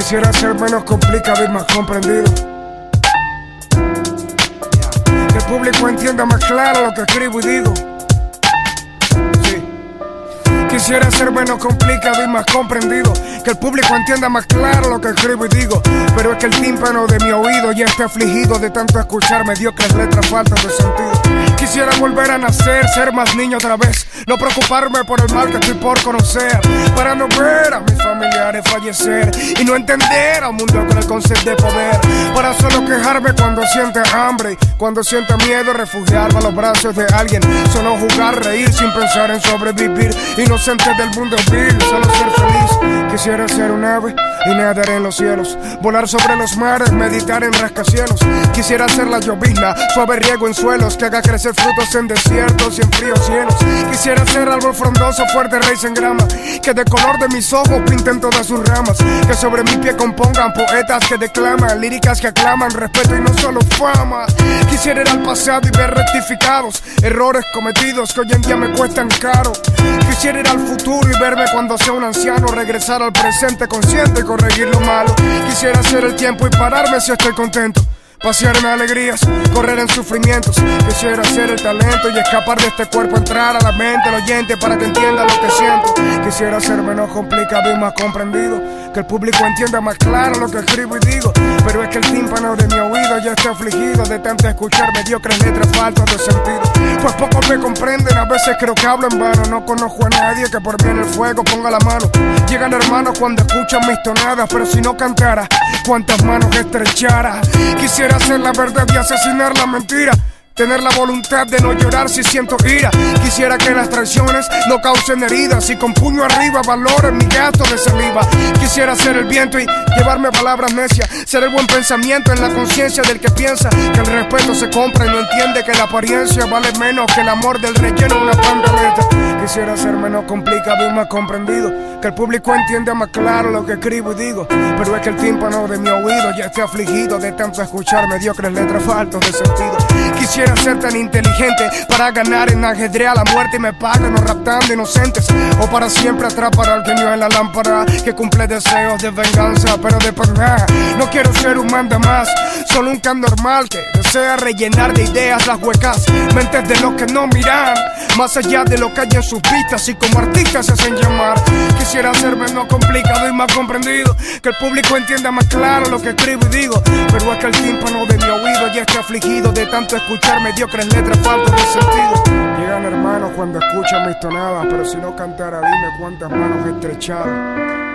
Quisiera ser menos complicado y más comprendido. Que el público entienda más claro lo que escribo y digo. Quisiera ser menos complicado y más comprendido. Que el público entienda más claro lo que escribo y digo. Pero es que el tímpano de mi oído ya está afligido de tanto escuchar mediocres letras faltas de sentido. Quisiera volver a nacer, ser más niño otra vez. No preocuparme por el mal que estoy por conocer. Para no ver a mis familiares fallecer y no entender a un mundo con el concepto de poder. Para solo quejarme cuando siente hambre, cuando siente miedo, refugiarme a los brazos de alguien. Solo jugar, reír sin pensar en sobrevivir. Inocente del mundo vil, solo ser feliz. Quisiera ser un ave y nadar en los cielos, volar sobre los mares, meditar en rascacielos. Quisiera ser la llovizna, suave riego en suelos, que haga crecer frutos en desiertos y en fríos cielos. Quisiera ser árbol frondoso, fuerte raíz en grama, que de color de mis ojos pinten todas sus ramas. Que sobre mi pie compongan poetas que declaman, líricas que aclaman respeto y no solo fama. Quisiera ir al pasado y ver rectificados errores cometidos que hoy en día me cuestan caro. Quisiera ir al futuro y verme cuando sea un anciano, regresar al presente consciente y corregir lo malo. Quisiera hacer el tiempo y pararme si estoy contento, pasear en alegrías, correr en sufrimientos. Quisiera hacer el talento y escapar de este cuerpo, entrar a la mente del oyente para que entienda lo que siento. Quisiera ser menos complicado y más comprendido, que el público entienda más claro lo que escribo y digo. Pero es que el tímpano de mi oído ya está afligido de tanto escuchar mediocres letras faltas de sentido. Pues pocos me comprenden, a veces creo que hablo en vano. No conozco a nadie que por mí en el fuego ponga la mano. Llegan hermanos cuando escuchan mis tonadas, pero si no cantara, cuántas manos estrechara. Quisiera hacer la verdad y asesinar la mentira, tener la voluntad de no llorar si siento ira. Quisiera que las traiciones no causen heridas y con puño arriba valoren mi gasto de saliva. Quisiera ser el viento y llevarme palabras necias, ser el buen pensamiento en la conciencia del que piensa que el respeto se compra y no entiende que la apariencia vale menos que el amor del relleno de una pantaleta. Quisiera ser menos complicado y más comprendido, que el público entienda más claro lo que escribo y digo. Pero es que el tímpano de mi oído ya está afligido de tanto escuchar mediocres letras faltas de sentido. Quisiera ser tan inteligente para ganar en ajedrez a la muerte y me paguen no raptando inocentes, o para siempre atrapar al genio en la lámpara que cumple deseos de venganza pero de pena. No quiero ser un manda más, solo un can normal que desea rellenar de ideas las huecas mentes de los que no miran más allá de lo que hay en sus vistas y como artistas se hacen llamar. Quisiera ser menos complicado y más comprendido, que el público entienda más claro lo que escribo y digo. Pero es que el tímpano de mi oído ya está afligido de tanto escuchar mediocres letras faltas de sentido. Llegan hermanos cuando escuchan mis tonadas, pero si no cantara dime cuántas manos estrecharon.